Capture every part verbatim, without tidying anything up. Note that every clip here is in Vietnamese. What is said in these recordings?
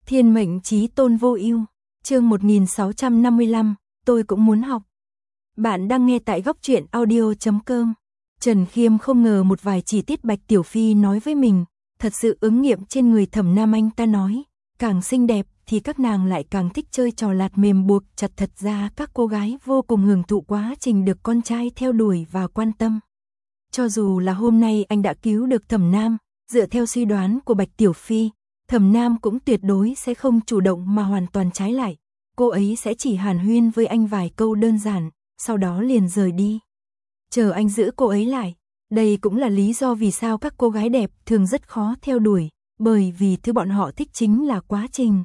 Thiên mệnh chí tôn vô ưu, chương một nghìn sáu trăm năm mươi lăm, tôi cũng muốn học. Bạn đang nghe tại góc truyện audio chấm com. Trần Khiêm không ngờ một vài chi tiết Bạch Tiểu Phi nói với mình, thật sự ứng nghiệm trên người Thẩm Nam. Anh ta nói, càng xinh đẹp thì các nàng lại càng thích chơi trò lạt mềm buộc chặt. Thật ra các cô gái vô cùng hưởng thụ quá trình được con trai theo đuổi và quan tâm. Cho dù là hôm nay anh đã cứu được Thẩm Nam, dựa theo suy đoán của Bạch Tiểu Phi, Thẩm Nam cũng tuyệt đối sẽ không chủ động mà hoàn toàn trái lại. Cô ấy sẽ chỉ hàn huyên với anh vài câu đơn giản, sau đó liền rời đi. Chờ anh giữ cô ấy lại. Đây cũng là lý do vì sao các cô gái đẹp thường rất khó theo đuổi, bởi vì thứ bọn họ thích chính là quá trình.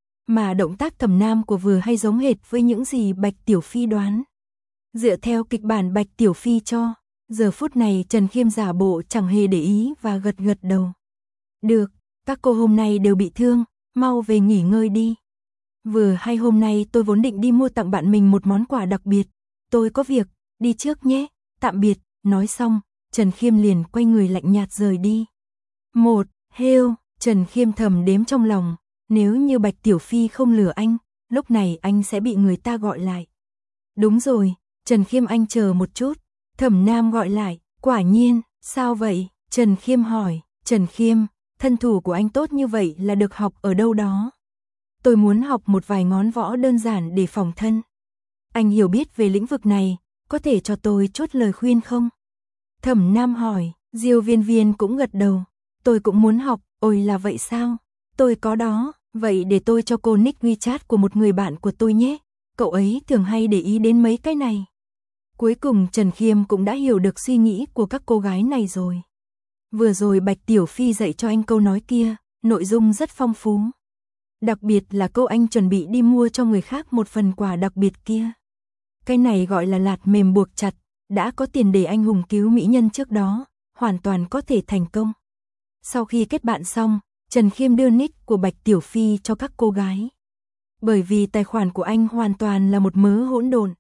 Mà động tác Thẩm Nam của vừa hay giống hệt với những gì Bạch Tiểu Phi đoán. Dựa theo kịch bản Bạch Tiểu Phi cho, giờ phút này Trần Khiêm giả bộ chẳng hề để ý và gật gật đầu. Được, các cô hôm nay đều bị thương, mau về nghỉ ngơi đi. Vừa hay hôm nay tôi vốn định đi mua tặng bạn mình một món quà đặc biệt. Tôi có việc, đi trước nhé, tạm biệt. Nói xong, Trần Khiêm liền quay người lạnh nhạt rời đi. Một, heo, Trần Khiêm thầm đếm trong lòng, nếu như Bạch Tiểu Phi không lừa anh, lúc này anh sẽ bị người ta gọi lại. Đúng rồi, Trần Khiêm anh chờ một chút. Thẩm Nam gọi lại, quả nhiên, sao vậy? Trần Khiêm hỏi, Trần Khiêm, thân thủ của anh tốt như vậy là được học ở đâu đó? Tôi muốn học một vài ngón võ đơn giản để phòng thân. Anh hiểu biết về lĩnh vực này, có thể cho tôi chút lời khuyên không? Thẩm Nam hỏi, Diêu Viên Viên cũng gật đầu, tôi cũng muốn học. Ôi là vậy sao? Tôi có đó, vậy để tôi cho cô nick WeChat của một người bạn của tôi nhé, cậu ấy thường hay để ý đến mấy cái này. Cuối cùng Trần Khiêm cũng đã hiểu được suy nghĩ của các cô gái này rồi. Vừa rồi Bạch Tiểu Phi dạy cho anh câu nói kia, nội dung rất phong phú. Đặc biệt là câu anh chuẩn bị đi mua cho người khác một phần quà đặc biệt kia. Cái này gọi là lạt mềm buộc chặt, đã có tiền để anh hùng cứu mỹ nhân trước đó, hoàn toàn có thể thành công. Sau khi kết bạn xong, Trần Khiêm đưa nick của Bạch Tiểu Phi cho các cô gái. Bởi vì tài khoản của anh hoàn toàn là một mớ hỗn độn.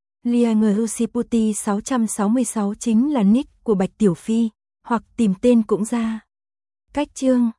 Lianghusiputi sáu trăm sáu mươi sáu chính là nick của Bạch Tiểu Phi, hoặc tìm tên cũng ra. Cách chương